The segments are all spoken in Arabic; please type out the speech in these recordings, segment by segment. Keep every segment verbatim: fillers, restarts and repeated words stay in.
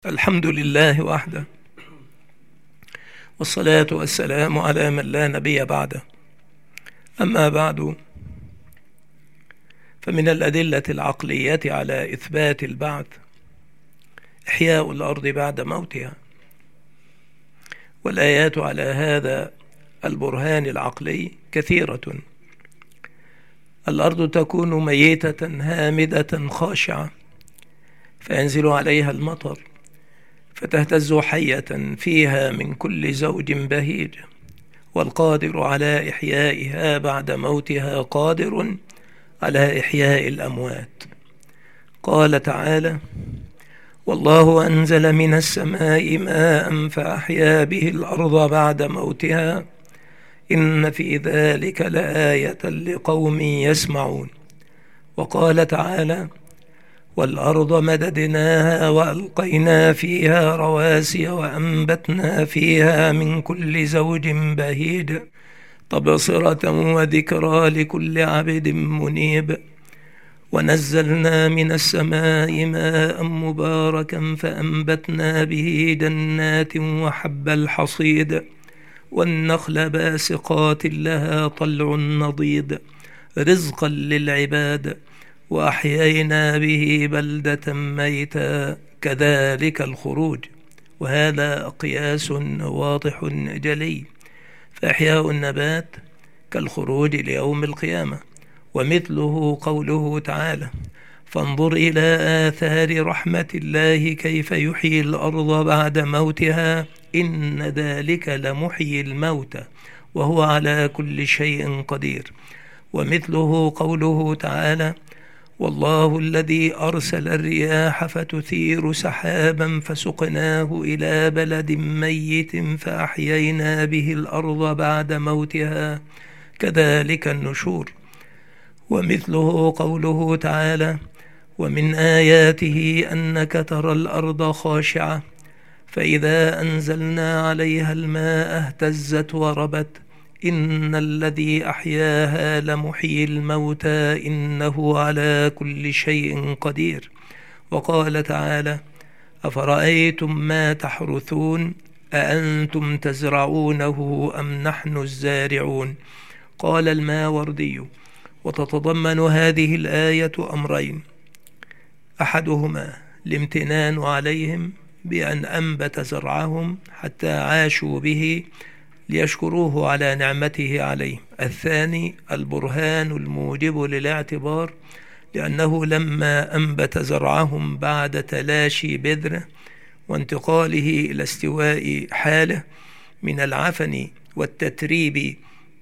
الحمد لله وحده، والصلاة والسلام على من لا نبي بعده. أما بعد، فمن الأدلة العقلية على إثبات البعث إحياء الأرض بعد موتها، والآيات على هذا البرهان العقلي كثيرة. الأرض تكون ميتة هامدة خاشعة، فينزل عليها المطر فتهتز حية فيها من كل زوج بهيج، والقادر على إحيائها بعد موتها قادر على إحياء الأموات. قال تعالى: والله أنزل من السماء ماء فأحيا به الأرض بعد موتها إن في ذلك لآية لقوم يسمعون. وقال تعالى: والأرض مددناها وألقينا فيها رواسي وأنبتنا فيها من كل زوج بهيج تبصرة وذكرى لكل عبد منيب. ونزلنا من السماء ماء مباركا فأنبتنا به جنات وحب الحصيد والنخل باسقات لها طلع نضيد رزقا للعباد وأحيينا به بلدة ميتا كذلك الخروج. وهذا قياس واضح جلي، فإحياء النبات كالخروج ليوم القيامة. ومثله قوله تعالى: فانظر إلى آثار رحمة الله كيف يحيي الأرض بعد موتها إن ذلك لمحيي الموتى وهو على كل شيء قدير. ومثله قوله تعالى: والله الذي أرسل الرياح فتثير سحابا فسقناه إلى بلد ميت فأحيينا به الأرض بعد موتها كذلك النشور. ومثله قوله تعالى: ومن آياته أنك ترى الأرض خاشعة فإذا أنزلنا عليها الماء اهتزت وربت إن الذي أحياها لمحيي الموتى إنه على كل شيء قدير. وقال تعالى: أفرأيتم ما تحرثون أأنتم تزرعونه أم نحن الزارعون. قال الماوردي: وتتضمن هذه الآية أمرين: أحدهما الامتنان عليهم بأن أنبت زرعهم حتى عاشوا به ليشكروه على نعمته عليهم. الثاني البرهان الموجب للاعتبار، لأنه لما أنبت زرعهم بعد تلاشي بذره وانتقاله إلى استواء حاله من العفن والتتريب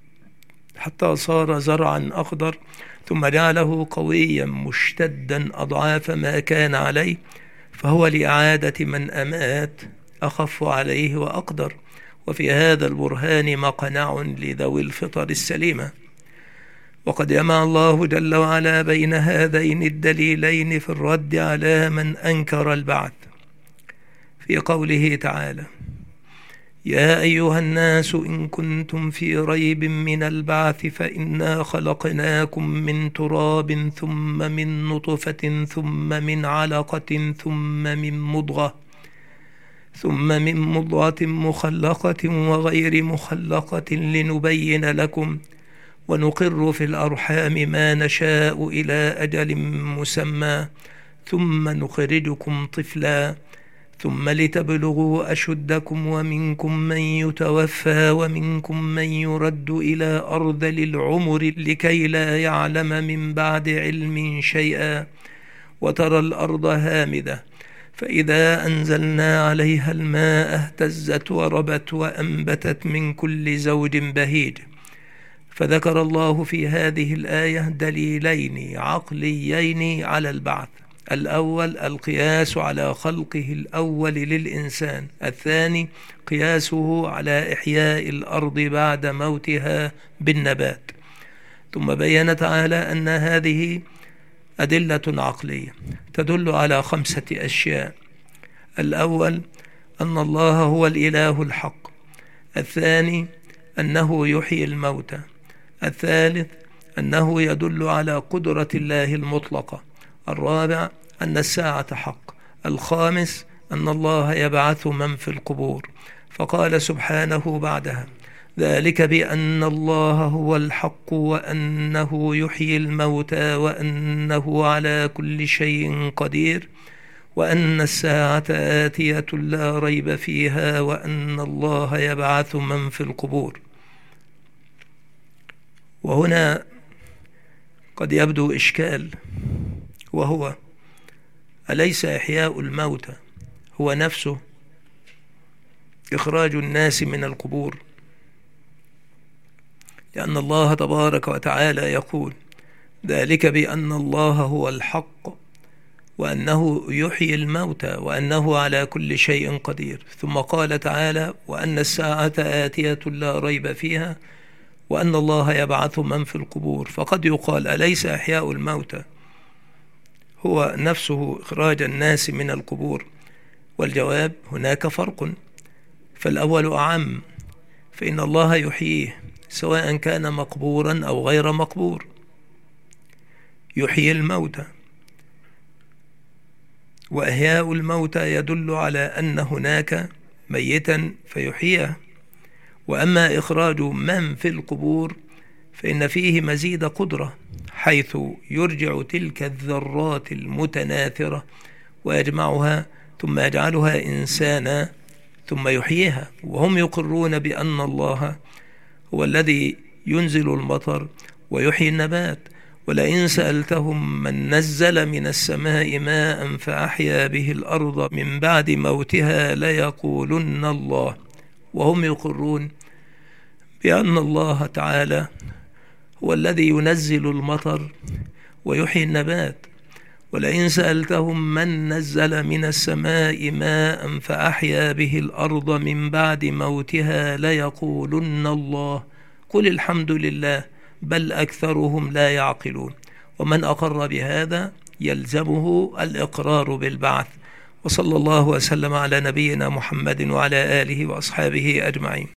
حتى صار زرعا أخضر، ثم جعله قويا مشتدا أضعاف ما كان عليه، فهو لإعادة من أمات أخف عليه وأقدر. وفي هذا البرهان مقنع لذوي الفطر السليمة. وقد جمع الله جل وعلا بين هذين الدليلين في الرد على من أنكر البعث في قوله تعالى: يا أيها الناس إن كنتم في ريب من البعث فإنا خلقناكم من تراب ثم من نطفة ثم من علقة ثم من مضغة ثم من مضغة مخلقة وغير مخلقة لنبين لكم ونقر في الأرحام ما نشاء إلى أجل مسمى ثم نخرجكم طفلا ثم لتبلغوا أشدكم ومنكم من يتوفى ومنكم من يرد إلى أرذل العمر لكي لا يعلم من بعد علم شيئا. وترى الأرض هامدة فإذا أنزلنا عليها الماء اهتزت وربت وأنبتت من كل زوج بهيج. فذكر الله في هذه الآية دليلين عقليين على البعث: الأول القياس على خلقه الأول للإنسان، الثاني قياسه على إحياء الأرض بعد موتها بالنبات. ثم بين تعالى أن هذه أدلة عقلية تدل على خمسة أشياء: الأول أن الله هو الإله الحق، الثاني أنه يحيي الموتى، الثالث أنه يدل على قدرة الله المطلقة، الرابع أن الساعة حق، الخامس أن الله يبعث من في القبور. فقال سبحانه بعدها: ذلك بأن الله هو الحق وأنه يحيي الموتى وأنه على كل شيء قدير وأن الساعة آتية لا ريب فيها وأن الله يبعث من في القبور. وهنا قد يبدو إشكال، وهو: أليس إحياء الموتى هو نفسه إخراج الناس من القبور؟ لأن الله تبارك وتعالى يقول: ذلك بأن الله هو الحق وأنه يحيي الموتى وأنه على كل شيء قدير. ثم قال تعالى: وأن الساعة آتية لا ريب فيها وأن الله يبعث من في القبور. فقد يقال: أليس إحياء الموتى هو نفسه إخراج الناس من القبور؟ والجواب: هناك فرق. فالأول أعم، فإن الله يحييه سواء كان مقبورا أو غير مقبور، يحيي الموتى. وإحياء الموتى يدل على أن هناك ميتا فيحييه. وأما إخراج من في القبور فإن فيه مزيد قدرة، حيث يرجع تلك الذرات المتناثرة ويجمعها ثم يجعلها إنسانا ثم يحييها. وهم يقرون بأن الله هو الذي ينزل المطر ويحيي النبات. ولئن سألتهم من نزل من السماء ماء فأحيا به الأرض من بعد موتها ليقولن الله. وهم يقرون بأن الله تعالى هو الذي ينزل المطر ويحيي النبات. ولئن سألتهم من نزل من السماء ماء فأحيا به الأرض من بعد موتها ليقولن الله. قل الحمد لله بل أكثرهم لا يعقلون. ومن أقر بهذا يلزمه الإقرار بالبعث. وصلى الله وسلم على نبينا محمد وعلى آله وأصحابه أجمعين.